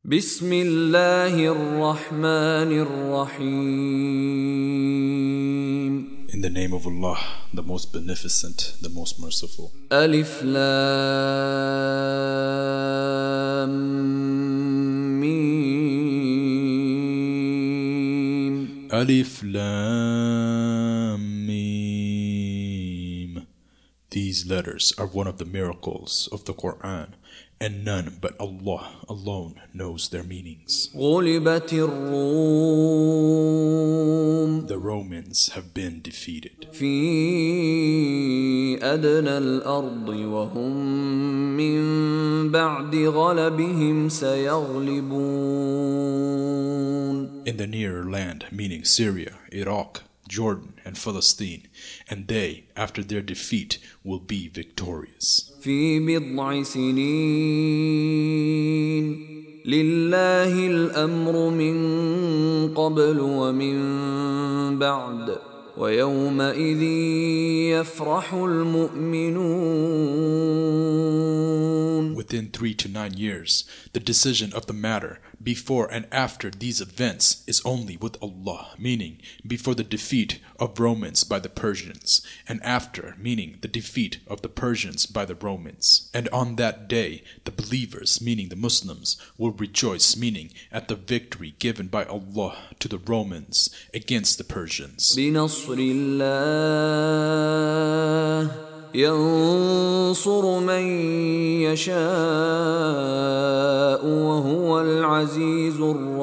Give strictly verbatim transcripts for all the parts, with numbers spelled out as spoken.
بسم الله الرحمن الرحيم. In the name of Allah, the most beneficent, the most merciful. ألف لام ميم. Alif Lam Mim. These letters are one of the miracles of the Quran, and none but Allah alone knows their meanings. غلبت الروم The Romans have been defeated في أدنى الأرض وهم من بعد غلبهم سيغلبون. in the nearer land, meaning Syria, Iraq, Jordan, and Palestine, and they, after their defeat, will be victorious. في بضع سنين لله الأمر من قبل ومن بعد ويومئذ يفرح المؤمنون. Within three to nine years, the decision of the matter before and after these events is only with Allah, meaning before the defeat of Romans by the Persians, and after, meaning the defeat of the Persians by the Romans. And on that day, the believers, meaning the Muslims, will rejoice, meaning at the victory given by Allah to the Romans against the Persians. بنصر الله ينصر من يشاء وهو العزيز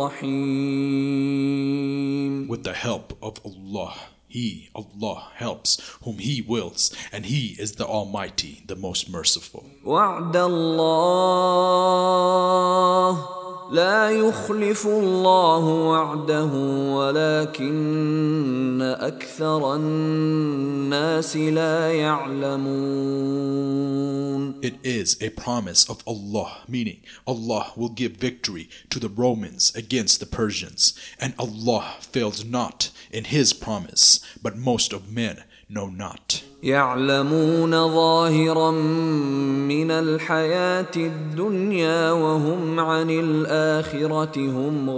الرحيم. With the help of Allah, He, Allah, helps whom He wills, and He is the Almighty, the most merciful. وعد الله لا يخلف الله وعده ولكن أكثر الناس لا يعلمون. It is a promise of Allah, meaning Allah will give victory to the Romans against the Persians, and Allah fails not in His promise, but most of men know not. يعلمون ظاهرا من الحياة الدنيا وهم عن الآخرة هم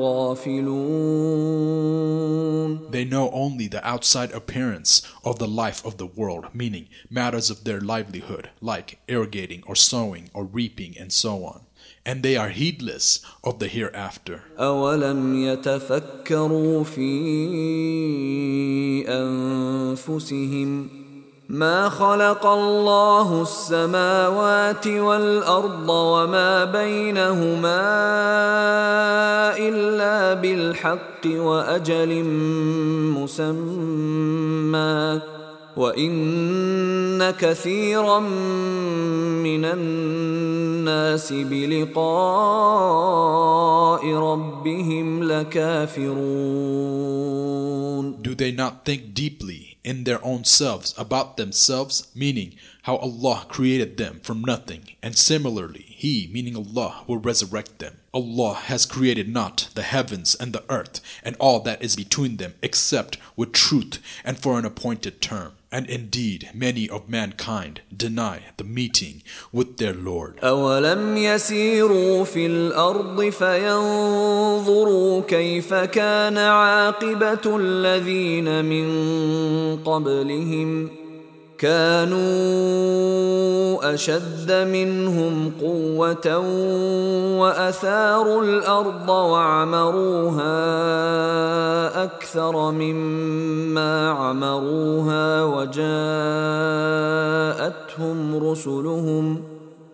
غافلون. They know only the outside appearance of the life of the world, meaning matters of their livelihood, like irrigating or sowing or reaping and so on. And they are heedless of the hereafter. أولم يتفكروا في أنفسهم ما خلق الله السماوات والأرض وما بينهما إلا بالحق وأجل مسمى وإن كثيرا من الناس بلقاء ربهم لكافرون. Do they not think deeply in their own selves about themselves, meaning how Allah created them from nothing, and similarly He, meaning Allah, will resurrect them. Allah has created not the heavens and the earth and all that is between them except with truth and for an appointed term. And indeed, many of mankind deny the meeting with their Lord. أولم يسيروا في الأرض فينظروا كيف كان عاقبة الذين من قبلهم كانوا أشد منهم قوة وأثاروا الأرض وعمروها أكثر مما عمروها وجاءتهم رسلهم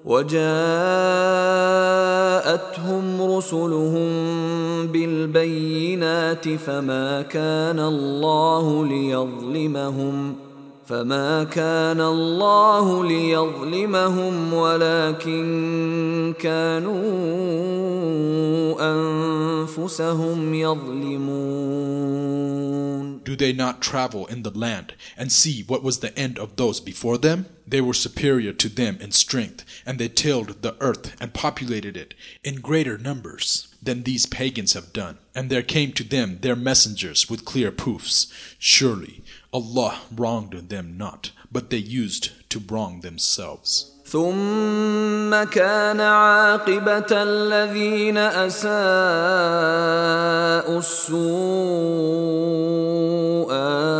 وجاءتهم رسلهم بالبينات فما كان الله ليظلمهم فما كان الله ليظلمهم ولكن كانوا أنفسهم يظلمون. Do they not travel in the land and see what was the end of those before them? They were superior to them in strength, and they tilled the earth and populated it in greater numbers than these pagans have done. And there came to them their messengers with clear proofs. Surely Allah wronged them not, but they used to wrong themselves. ثم كان عاقبة الذين أساءوا السوء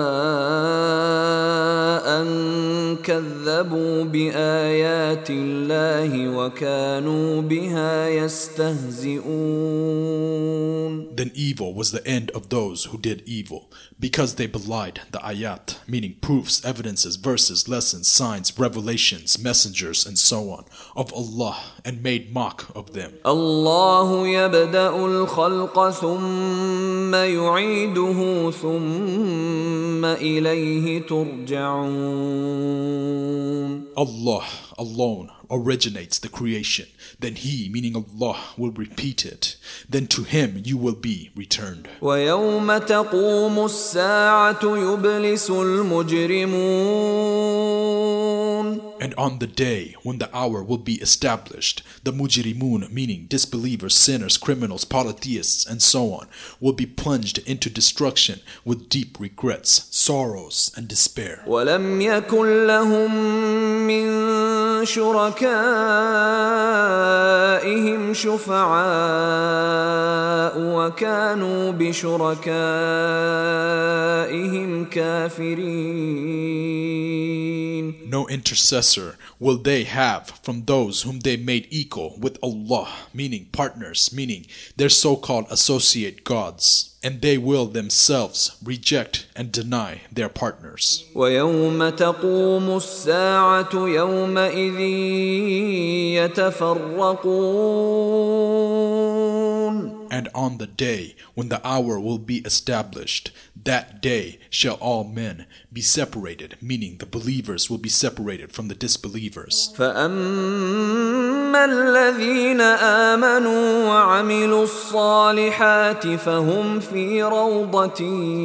أن كذبوا بآيات الله وكانوا بها يستهزئون. Then evil was the end of those who did evil, because they belied the ayat, meaning proofs, evidences, verses, lessons, signs, revelations, messengers, and so on, of Allah, and made mock of them. الله يبدأ الخلق ثم يعيده ثم إليه ترجعون. Allah alone originates the creation, then He, meaning Allah, will repeat it, then to Him you will be returned. ويوم تقوم الساعة يبلس المجرمون. And on the day when the hour will be established, the mujrimun, meaning disbelievers, sinners, criminals, polytheists, and so on, will be plunged into destruction with deep regrets, sorrows, and despair. ولم يكن لهم من شركائهم شفعاء وكانوا بشركائهم كافرين. No intercessor will they have from those whom they made equal with Allah, meaning partners, meaning their so-called associate gods, and they will themselves reject and deny their partners. ويوم تقوم الساعة يومئذ يتفرقون. And on the day when the hour will be established, that day shall all men be separated, meaning the believers will be separated from the disbelievers. فأما الذين آمنوا وعملوا الصالحات فهم في روضة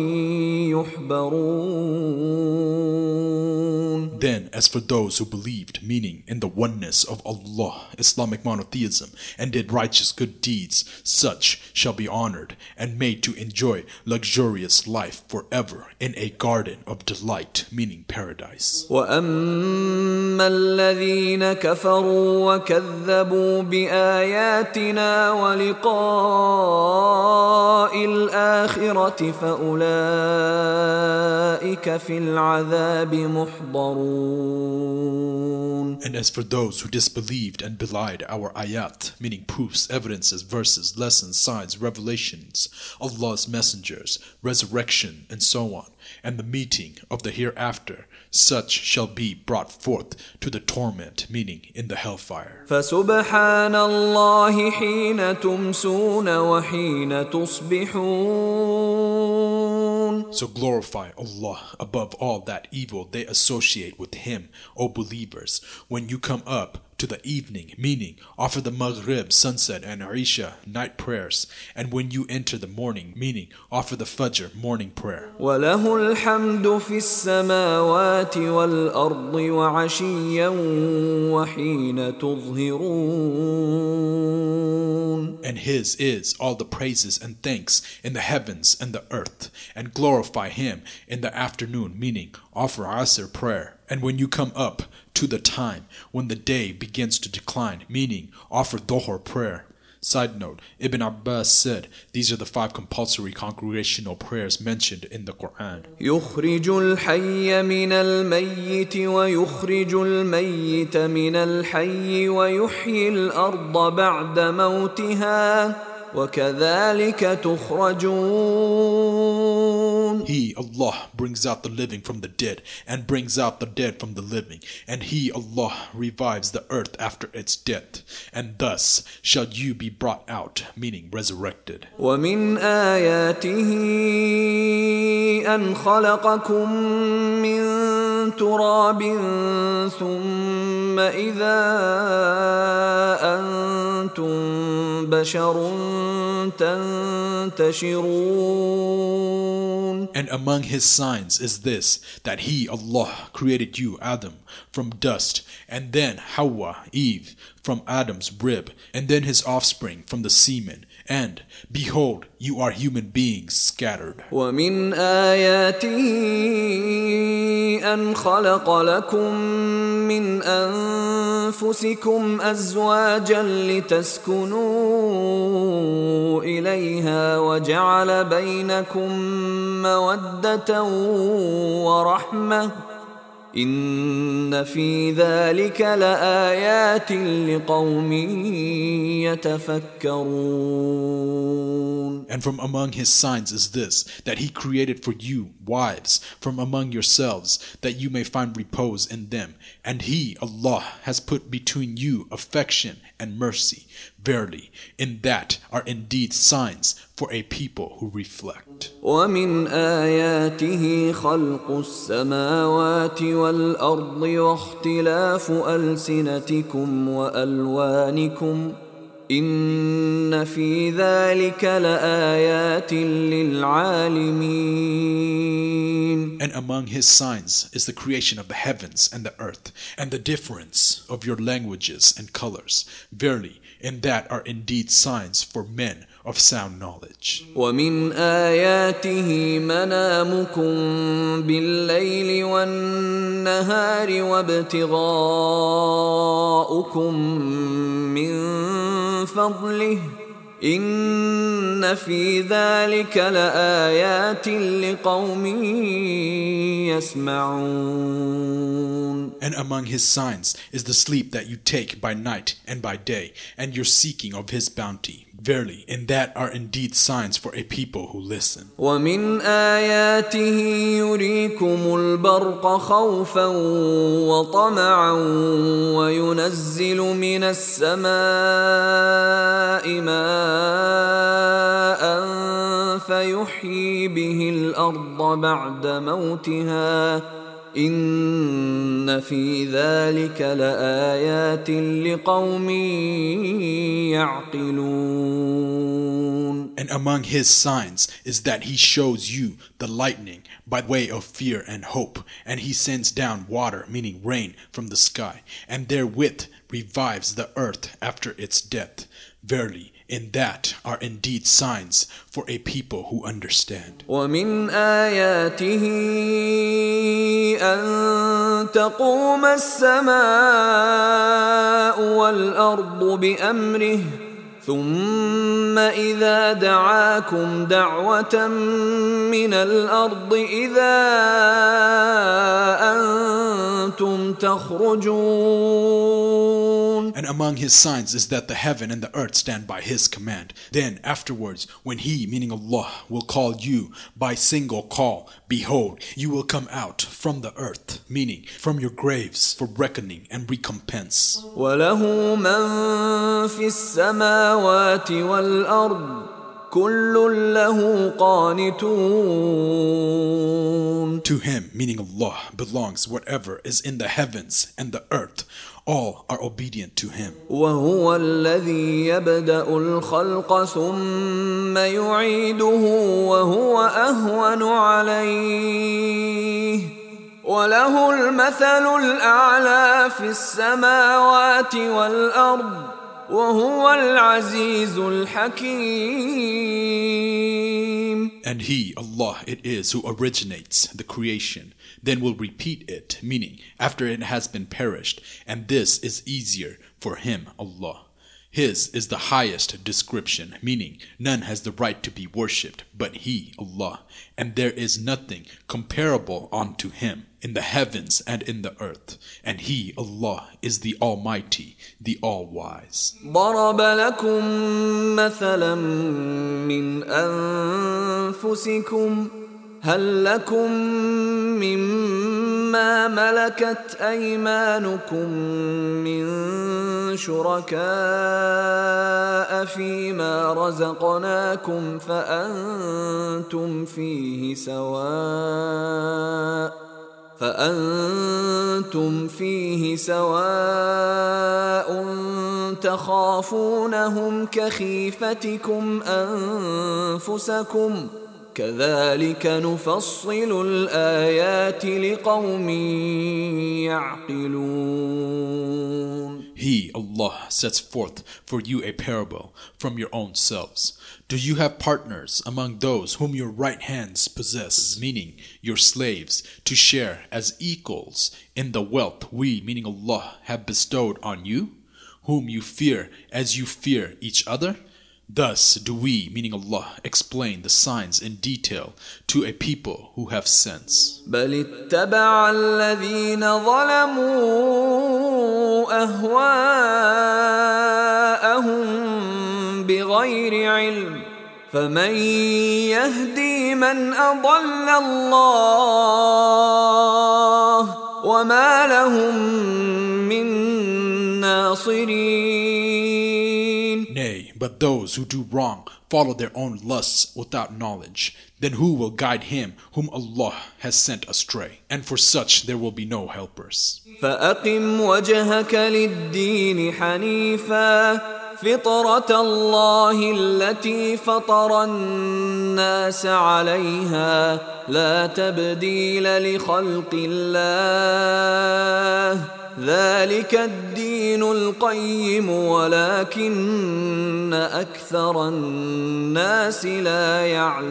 يحبرون. Then, as for those who believed, meaning in the oneness of Allah, Islamic monotheism, and did righteous good deeds, such shall be honored and made to enjoy luxurious life forever in a garden of delight, meaning paradise. وأما الذين كفروا وكذبوا بآياتنا ولقاء الآخرة فأولئك في العذاب محضرون. And as for those who disbelieved and belied our ayat, meaning proofs, evidences, verses, lessons, signs, revelations, Allah's messengers, resurrection, and so on, and the meeting of the hereafter, such shall be brought forth to the torment, meaning in the hellfire. فسبحان الله حين تمسون وحين تصبحون. So glorify Allah above all that evil they associate with Him, O believers, when you come up to the evening, meaning offer the Maghrib, sunset, and Isha, night prayers, and when you enter the morning, meaning offer the Fajr, morning prayer. وله الحمد في السماوات والأرض وعشيا وحين تظهرون. And His is all the praises and thanks in the heavens and the earth, and glorify Him in the afternoon, meaning offer Asr prayer, and when you come up to the time when the day begins to decline, meaning offer Dhuhr prayer. Side note, Ibn Abbas said these are the five compulsory congregational prayers mentioned in the Quran. يخرج الحي من الميت ويخرج الميت من الحي ويحيي الأرض بعد موتها وكذلك تخرجون. He, Allah, brings out the living from the dead and brings out the dead from the living, and He, Allah, revives the earth after its death, and thus shall you be brought out, meaning resurrected. ومن آياته أن خلقكم من تراب ثم إذا أنتم بشر تنتشرون. And among His signs is this, that He, Allah, created you, Adam, from dust, and then Hawa, Eve, from Adam's rib, and then his offspring from the semen, And behold, you are human beings scattered. ومن آياته أن خلق لكم من أنفسكم أزواجا لتسكنوا إليها وجعل بينكم مودة ورحمة إن في ذلك لآيات لقوم يتفكرون. And from among his signs is this, that he created for you wives from among yourselves, that you may find repose in them. And he, Allah, has put between you affection and mercy. Verily, in that are indeed signs for a people who reflect. ومن آياته خلق السماوات والأرض واختلاف ألسنتكم وألوانكم إن في ذلك لآيات للعالمين. And among his signs is the creation of the heavens and the earth, and the difference of your languages and colors. Verily, in that are indeed signs for men of sound knowledge. ومن آياته منامكم بالليل والنهار وابتغاؤكم من فضله إن في ذلك لآيات لقوم يسمعون. And among his signs is the sleep that you take by night and by day, and your seeking of his bounty. Verily, in that are indeed signs for a people who listen. ومن آياته يريكم البرق خوفا وطمعا وينزل من السماء ماء فيحيي به الأرض بعد موتها إن في ذلك لآيات لقوم يعقلون. And among his signs is that he shows you the lightning by way of fear and hope, and he sends down water, meaning rain, from the sky, and therewith revives the earth after its death. Verily, in that are indeed signs for a people who understand. ومن آياته أن تقوم السماء والأرض بأمره ثم إذا دعاكم دعوة من الأرض إذا أنتم تخرجون. And among his signs is that the heaven and the earth stand by his command. Then afterwards, when he, meaning Allah, will call you by single call, behold, you will come out from the earth, meaning from your graves, for reckoning and recompense. وله من في السماوات والأرض كل له قانتون. To him, meaning Allah, belongs whatever is in the heavens and the earth. All are obedient to him. وهو الذي يبدأ الخلق ثم يعيده وهو أهون عليه وله المثل الأعلى في السماوات والأرض وهو العزيز الحكيم. And he, Allah, it is who originates the creation, then will repeat it, meaning after it has been perished, and this is easier for him, Allah. His is the highest description, meaning none has the right to be worshipped but he, Allah, and there is nothing comparable unto him in the heavens and in the earth, and he, Allah, is the Almighty, the All-Wise. ضرب لكم مثلا من أنفسكم هل لكم مما ملكت أيمانكم من شركاء فيما رزقناكم فأنتم فيه سواء فأنتم فيه سواء تخافونهم كخيفتكم أنفسكم كذلك نفصل الآيات لقوم يعقلون. He, Allah, sets forth for you a parable from your own selves. Do you have partners among those whom your right hands possess, meaning your slaves, to share as equals in the wealth we, meaning Allah, have bestowed on you, whom you fear as you fear each other? Thus do we, meaning Allah, explain the signs in detail to a people who have sense. بل اتبع الذين ظلموا أهواءهم بغير علم فمن يهدي من أضل الله وما لهم من ناصرين. Nay, but those who do wrong follow their own lusts without knowledge. Then who will guide him whom Allah has sent astray? And for such there will be no helpers. فأقم وجهك للدين حنيفا فطرة الله التي فطر الناس عليها لا تبديل لخلق الله ذلك الدين القيم ولكن أكثر الناس لا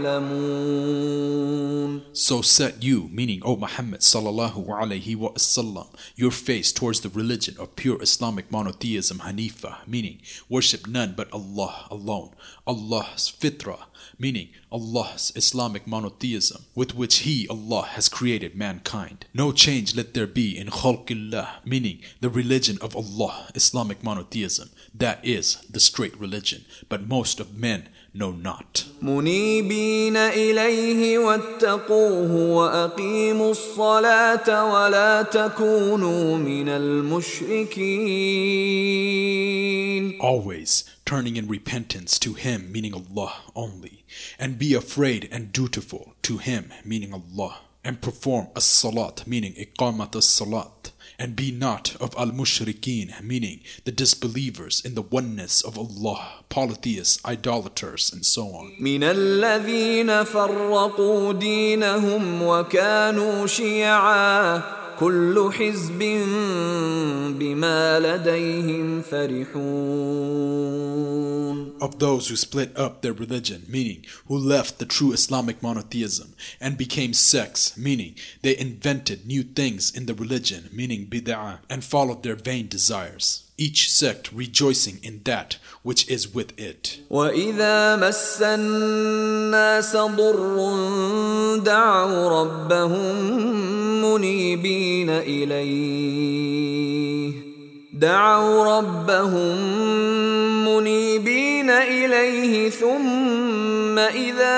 يعلمون. So set you, meaning O Muhammad sallallahu alaihi wasallam, your face towards the religion of pure Islamic monotheism Hanifa, meaning worship none but Allah alone, Allah's fitrah, meaning Allah's Islamic monotheism, with which He, Allah, has created mankind. No change let there be in khalqillah, meaning the religion of Allah, Islamic monotheism. That is the straight religion, but most of men know not. منيبين إليه واتقوه وأقيموا الصلاة ولا تكونوا من المشركين. Always turning in repentance to Him, meaning Allah only, and be afraid and dutiful to Him, meaning Allah, and perform as-salat, meaning iqamat as-salat, and be not of al-mushrikeen, meaning the disbelievers in the oneness of Allah, polytheists, idolaters, and so on. من الذين فرقوا دينهم وكانوا شيعا كل حزب بما لديهم فرحون. Of those who split up their religion, meaning who left the true Islamic monotheism and became sects, meaning they invented new things in the religion, meaning bid'ah, and followed their vain desires, each sect rejoicing in that which is with it. وَإِذَا مَسَّ النَّاسَ ضُرٌّ دَعَوْا رَبَّهُم مُنِيبِينَ إِلَيْهِ دعوا ربهم منيبين إليه ثم إذا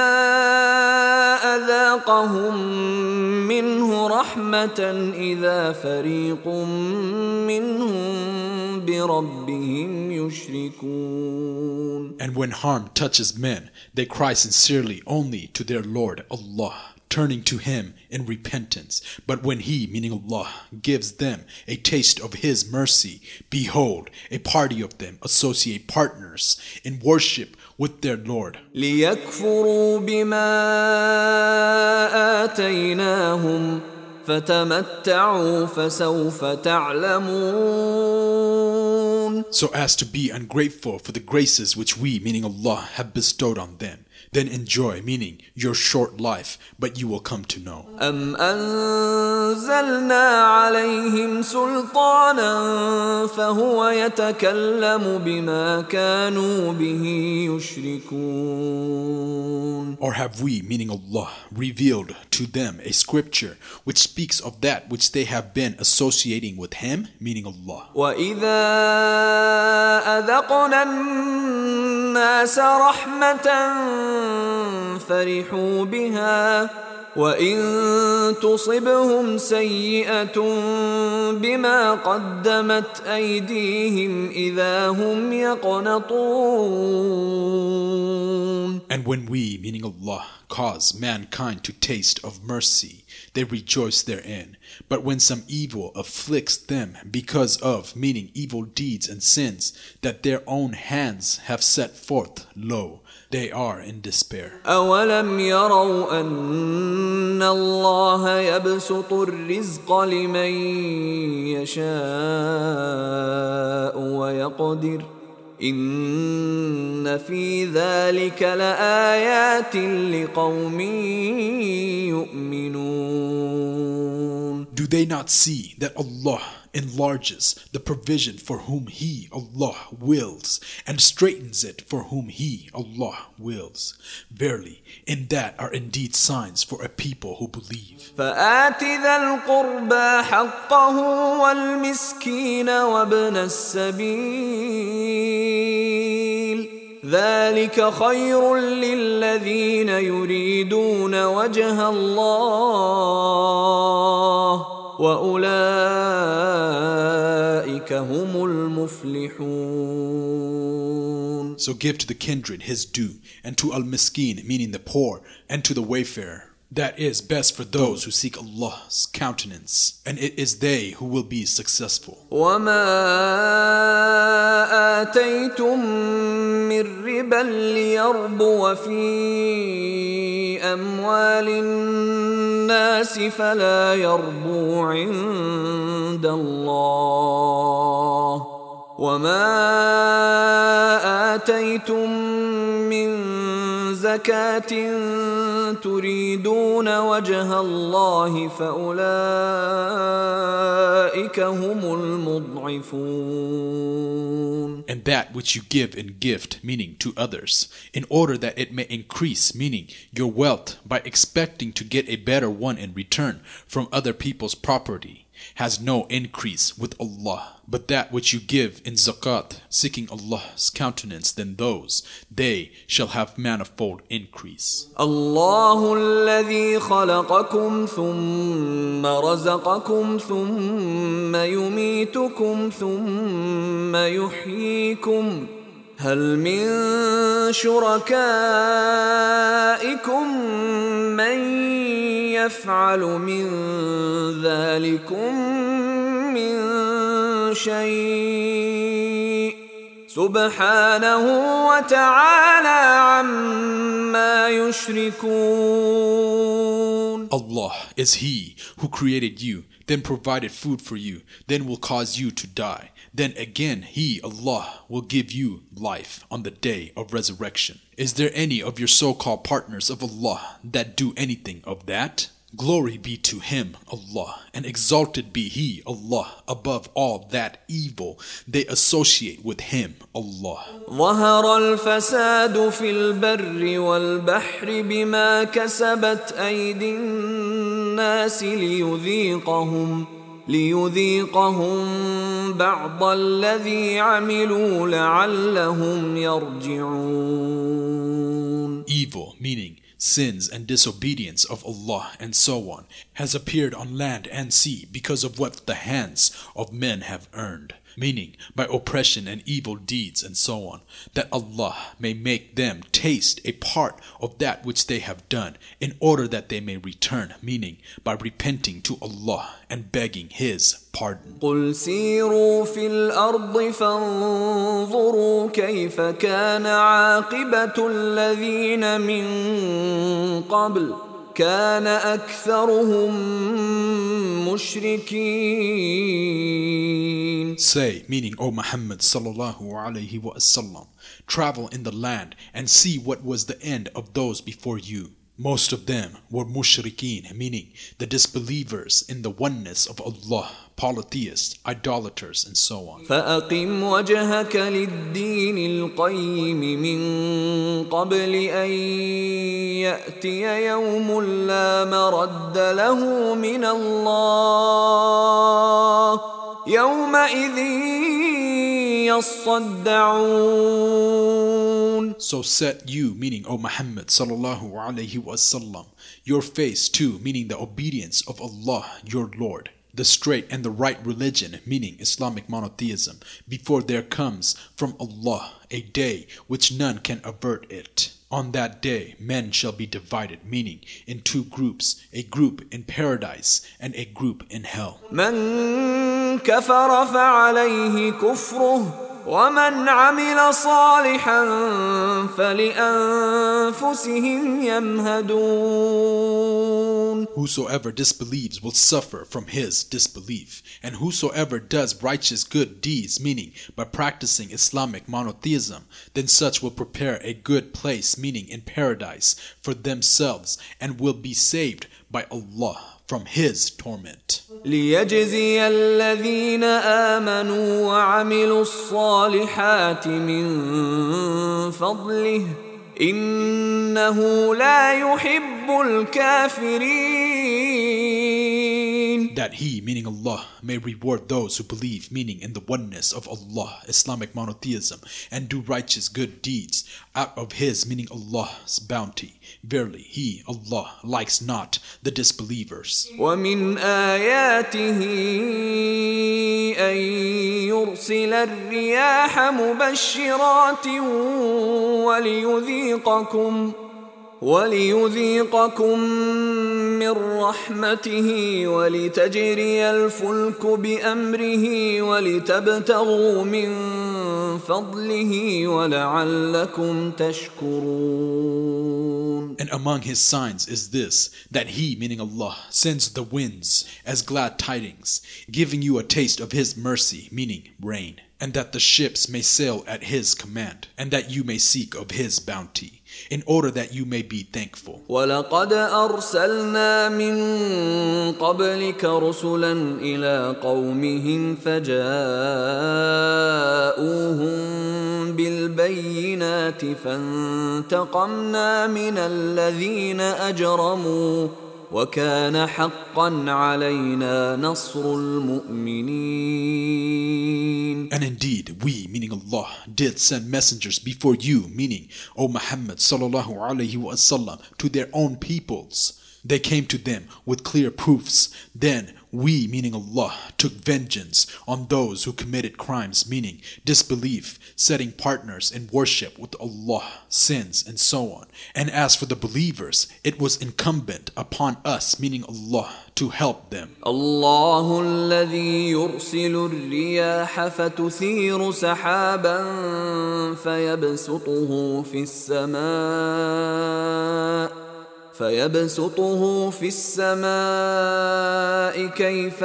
أذاقهم منه رحمة إذا فريق منهم بربهم يشركون. And when harm touches men, they cry sincerely only to their Lord Allah, turning to Him in repentance. But when He, meaning Allah, gives them a taste of His mercy, behold, a party of them associate partners in worship with their Lord. لِيَكْفُرُوا بِمَا آتَيْنَاهُمْ فَتَمَتَّعُوا فَسَوْفَ تَعْلَمُونَ. So as to be ungrateful for the graces which we, meaning Allah, have bestowed on them. Then enjoy, meaning your short life, but you will come to know. أَمْ أَنزَلْنَا عَلَيْهِمْ سُلْطَانًا فَهُوَ يَتَكَلَّمُ بِمَا كَانُوا بِهِ يُشْرِكُونَ. Or have we, meaning Allah, revealed to them a scripture which speaks of that which they have been associating with Him, meaning Allah. وَإِذَا أَذَقْنَا النَّاسَ رَحْمَةً فرحوا بها وإن تصبهم سيئة بما قدمت أيديهم إذا هم يقنطون. And when we, meaning Allah, cause mankind to taste of mercy, they rejoice therein. But when some evil afflicts them because of, meaning evil deeds and sins, that their own hands have set forth, lo, they are in despair. أَوَلَمْ يَرَوْا أَنَّ اللَّهَ يَبْسُطُ الرِّزْقَ لِمَن يَشَاءُ وَيَقْدِرُ إِنَّ فِي ذَلِكَ لَآيَاتٍ لِقَوْمٍ يُؤْمِنُونَ. Do they not see that Allah enlarges the provision for whom He, Allah, wills, and straightens it for whom He, Allah, wills? Verily, in that are indeed signs for a people who believe. فآت ذا القربى حقه والمسكين وابن السبيل ذلك خير للذين يريدون وجه الله وأولئك هم المفلحون. So give to the kindred his due, and to al-miskin, meaning the poor, and to the wayfarer. That is best for those who seek Allah's countenance, and it is they who will be successful. وَمَا آتَيْتُم مِّن رِّبًا لِّيَرْبُوَ فِي أَمْوَالِ النَّاسِ فَلَا يَرْبُو عِندَ اللَّهِ وَمَا آتَيْتُم مِّن زكاة تريدون وجه الله فأولئك هم المضعفون. And that which you give in gift, meaning to others, in order that it may increase, meaning your wealth, by expecting to get a better one in return from other people's property, has no increase with Allah. But that which you give in zakat, seeking Allah's countenance, then those, they shall have manifold increase. الله الذي خلقكم ثم رزقكم ثم يميتكم ثم يحييكم هل من شركائكم من يفعل من ذلكم من شيء سبحانه وتعالى عما يشركون. Allah is He who created you, then provided food for you, then will cause you to die. Then again He, Allah, will give you life on the day of resurrection. Is there any of your so-called partners of Allah that do anything of that? Glory be to Him, Allah, and exalted be He, Allah, above all that evil they associate with Him, Allah. ظهر الفساد في البر والبحر بما كسبت أيدي الناس ليذيقهم ليذيقهم بعض الذي عملوا لعلهم يرجعون. Evil, meaning sins and disobedience of Allah and so on, has appeared on land and sea because of what the hands of men have earned, meaning by oppression and evil deeds and so on, that Allah may make them taste a part of that which they have done, in order that they may return, meaning by repenting to Allah and begging His pardon. قل سيروا في الأرض فانظروا كيف كان عاقبة الذين من قبل كان أكثرهم مشركين. Say, meaning, O Muhammad sallallahu alayhi wa sallam, travel in the land and see what was the end of those before you. Most of them were mushrikeen, meaning the disbelievers in the oneness of Allah, polytheists, idolaters, and so on. فأقم وجهك للدين القيم من قبل أن يأتي يوم لا مرد له من الله يومئذ يصدعون. So set you, meaning O Muhammad sallallahu alayhi wa sallam, your face too, meaning the obedience of Allah, your Lord, the straight and the right religion, meaning Islamic monotheism, before there comes from Allah a day which none can avert it. On that day, men shall be divided, meaning in two groups, a group in paradise and a group in hell. من كفر فعليه كفره ومن عمل صالحا فلأنفسهم يمهدون. Whosoever disbelieves will suffer from his disbelief, and whosoever does righteous good deeds, meaning by practicing Islamic monotheism, then such will prepare a good place, meaning in paradise, for themselves, and will be saved by Allah from his torment. ليجزي الذين آمنوا وعملوا الصالحات من فضله إنه لا يحب الكافرين. That he, meaning Allah, may reward those who believe, meaning in the oneness of Allah, Islamic monotheism, and do righteous good deeds out of his, meaning Allah's bounty. Verily, he, Allah, likes not the disbelievers. ومن آياته أن يرسل الرياح مبشرات وليذيقكم وليذيقكم من رحمته ولتجري الفلك بأمره ولتبتغوا من فضله ولعلكم تشكرون. And among his signs is this, that he, meaning Allah, sends the winds as glad tidings, giving you a taste of his mercy, meaning rain, and that the ships may sail at his command, and that you may seek of his bounty, in order that you may be thankful. وَلَقَدْ أَرْسَلْنَا مِن قَبْلِكَ رُسُلًا إِلَىٰ قَوْمِهِمْ فَجَاءُوهُم بِالْبَيِّنَاتِ فَانتَقَمْنَا مِنَ الَّذِينَ أَجْرَمُوا وَكَانَ حَقًّا عَلَيْنَا نَصْرُ الْمُؤْمِنِينَ. And indeed, we, meaning Allah, did send messengers before you, meaning, O Muhammad sallallahu alaihi wasallam, to their own peoples. They came to them with clear proofs. Then we, meaning Allah, took vengeance on those who committed crimes, meaning disbelief, setting partners in worship with Allah, sins, and so on. And as for the believers, it was incumbent upon us, meaning Allah, to help them. الله الذي يرسل الرياح فتثير سحابا فيبسطه في السماء فيبسطه في السماء كيف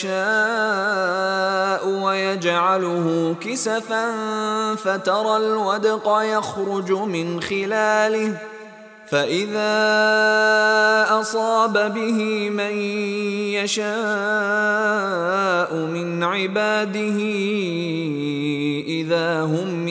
يشاء ويجعله كسفا فترى الودق يخرج من خلاله فإذا أصاب به من يشاء من عباده إذا هم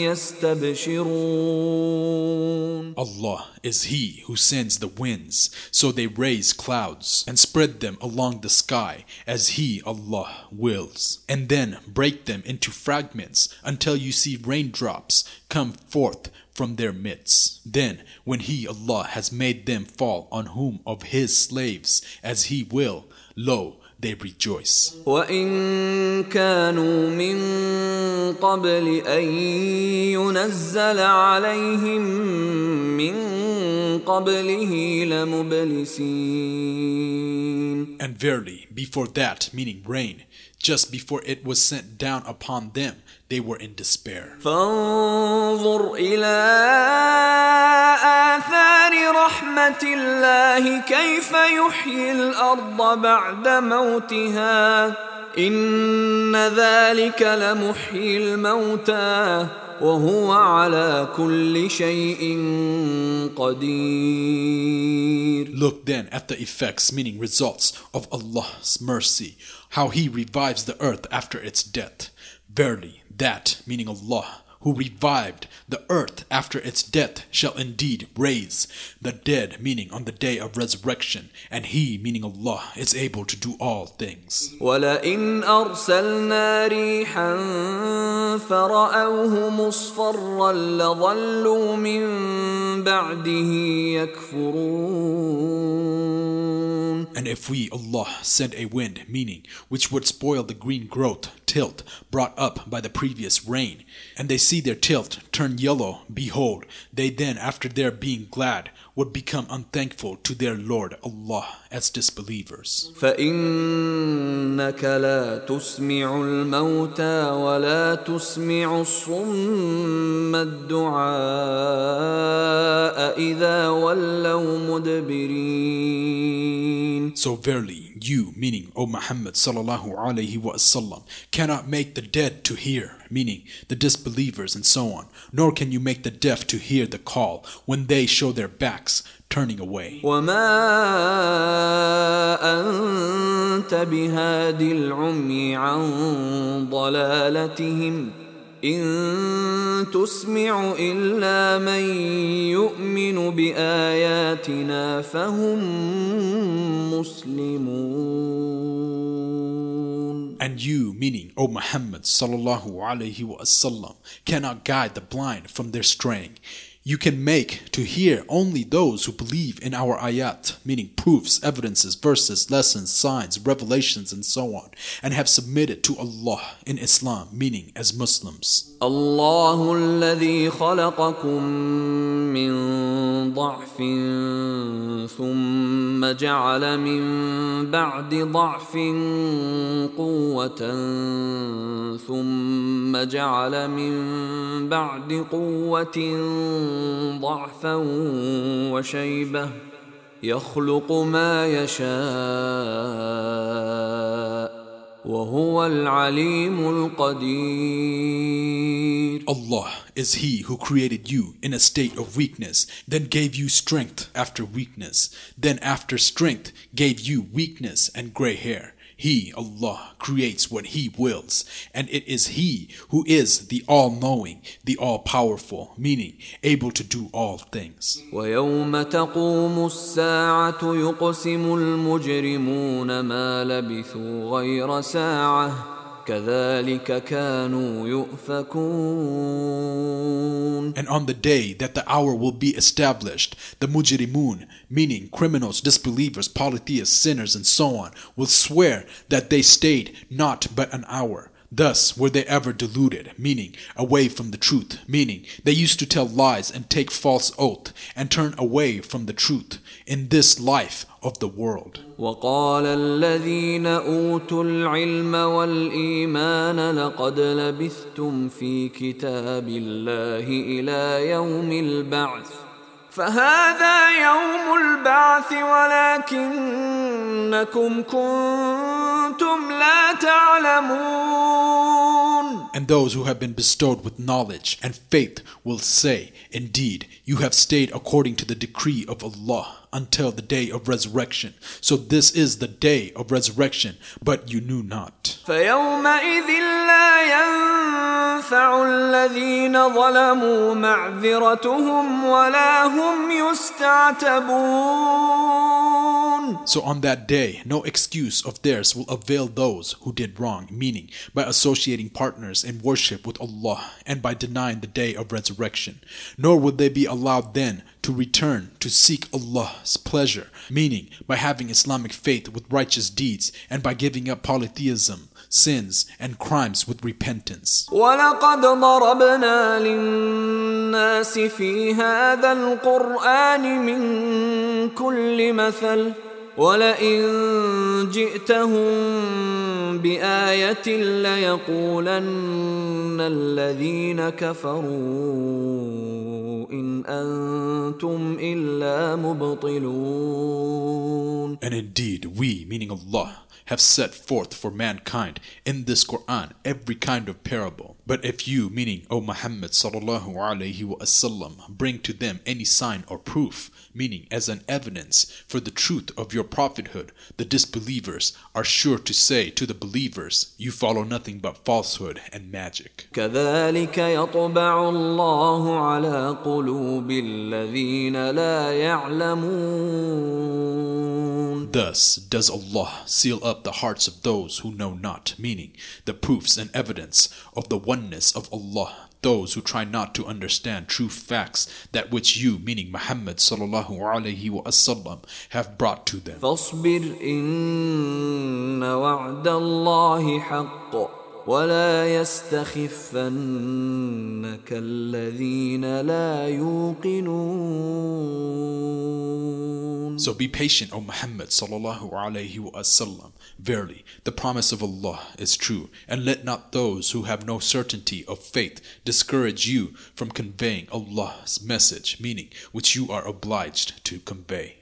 يستبشرون. Allah is He who sends the winds, so they raise clouds and spread them along the sky as He, Allah, wills, and then break them into fragments until you see raindrops come forth from their midst. Then, when He, Allah, has made them fall on whom of His slaves as He will, lo, they rejoice. وَإِن كَانُوا مِن قَبْلِ أَن يُنَزَّلَ عَلَيْهِم مِّن قَبْلِهِ لَمُبْلِسِينَ. And verily, before that, meaning rain, just before it was sent down upon them, they were in despair. فانظر إلى آثار رحمة الله كيف يحيي الأرض بعد موتها إن ذلك لمحيي الموتى وهو على كل شيء قدير. Look then at the effects, meaning results, of Allah's mercy, how He revives the earth after its death. Verily, that, meaning Allah, who revived the earth after its death, shall indeed raise the dead, meaning on the day of resurrection, and He, meaning Allah, is able to do all things. وَلَئِنْ أَرْسَلْنَا رِيحًا فَرَأَوْهُ مُصْفَرًّا لَظَلُّوا مِن بَعْدِهِ يَكْفُرُونَ. And if we, Allah, send a wind, meaning which would spoil the green growth, tilt, brought up by the previous rain, and they see their tilt turn yellow, behold, they then, after their being glad, would become unthankful to their Lord Allah as disbelievers. فإنك لا تسمع الموتى ولا تسمع الصم الدعاء إذا ولوا مدبرين. So verily, you, meaning O Muhammad sallallahu alaihi wasallam, cannot make the dead to hear, meaning the disbelievers and so on, nor can you make the deaf to hear the call when they show their backs, turning away. وما أنت بهاد العمي عن ضلالتهم إن تسمع إلا من يؤمن بآياتنا فهم مسلمون. And you, meaning O Muhammad sallallahu alaihi wasallam, cannot guide the blind from their straying. You can make to hear only those who believe in our ayat, meaning proofs, evidences, verses, lessons, signs, revelations, and so on, and have submitted to Allah in Islam, meaning as Muslims. الله الذي خلقكم من ضعف ثم جعل من بعد ضعف قوة ثم جعل من بعد قوة ضعفا وشيبة يخلق ما يشاء وهو العليم القدير. Allah is He who created you in a state of weakness, then gave you strength after weakness, then after strength gave you weakness and gray hair. He, Allah, creates what He wills, and it is He who is the all-knowing, the all-powerful, meaning able to do all things. وَيَوْمَ تَقُومُ السَّاعَةُ يُقْسِمُ الْمُجْرِمُونَ مَا لَبِثُوا غَيْرَ سَاعَةٍ كَذَلِكَ كَانُوا يُؤْفَكُونَ. And on the day that the hour will be established, the mujrimun, meaning criminals, disbelievers, polytheists, sinners, and so on, will swear that they stayed not but an hour. Thus were they ever deluded, meaning away from the truth, meaning they used to tell lies and take false oath and turn away from the truth in this life of the world. وقال الذين أوتوا العلم والإيمان لقد لبثتم في كتاب الله إلى يوم البعث فهذا يوم البعث ولكنكم كنتم لا تعلمون. And those who have been bestowed with knowledge and faith will say, indeed, you have stayed according to the decree of Allah until the day of resurrection. So this is the day of resurrection, but you knew not. فَيَوْمَئِذٍ لَا يَنْفَعُ الَّذِينَ ظَلَمُوا مَعْذِرَتُهُمْ وَلَا هُمْ يُسْتَعْتَبُونَ. So on that day, no excuse of theirs will avail those who did wrong, meaning by associating partners in worship with Allah and by denying the day of resurrection. Nor would they be allowed then to return to seek Allah's pleasure, meaning by having Islamic faith with righteous deeds and by giving up polytheism, sins, and crimes with repentance. وَلَقَدْ ضَرَبْنَا لِلنَّاسِ فِي هَذَا الْقُرْآنِ مِنْ كُلِّ مَثَلٍ وَلَئِنْ جِئْتَهُمْ بِآيَةٍ لَيَقُولَنَّ الَّذِينَ كَفَرُوا إِنْ أَنْتُمْ إِلَّا مُبْطِلُونَ. And indeed, we, meaning Allah, have set forth for mankind in this Quran every kind of parable. But if you, meaning O Muhammad sallallahu alaihi wasallam, bring to them any sign or proof, meaning as an evidence for the truth of your prophethood, the disbelievers are sure to say to the believers, you follow nothing but falsehood and magic. كذلك يطبع الله على قلوب الذين لا يعلمون. Thus does Allah seal up the hearts of those who know not, meaning the proofs and evidence of the oneness of Allah, those who try not to understand true facts, that which you, meaning Muhammad sallallahu alaihi wasallam, have brought to them. فاصبر إن وعد الله حق ولا يستخفنك الذين لا يوقنون. So be patient, O Muhammad sallallahu alayhi wa sallam. Verily, the promise of Allah is true, and let not those who have no certainty of faith discourage you from conveying Allah's message, meaning which you are obliged to convey.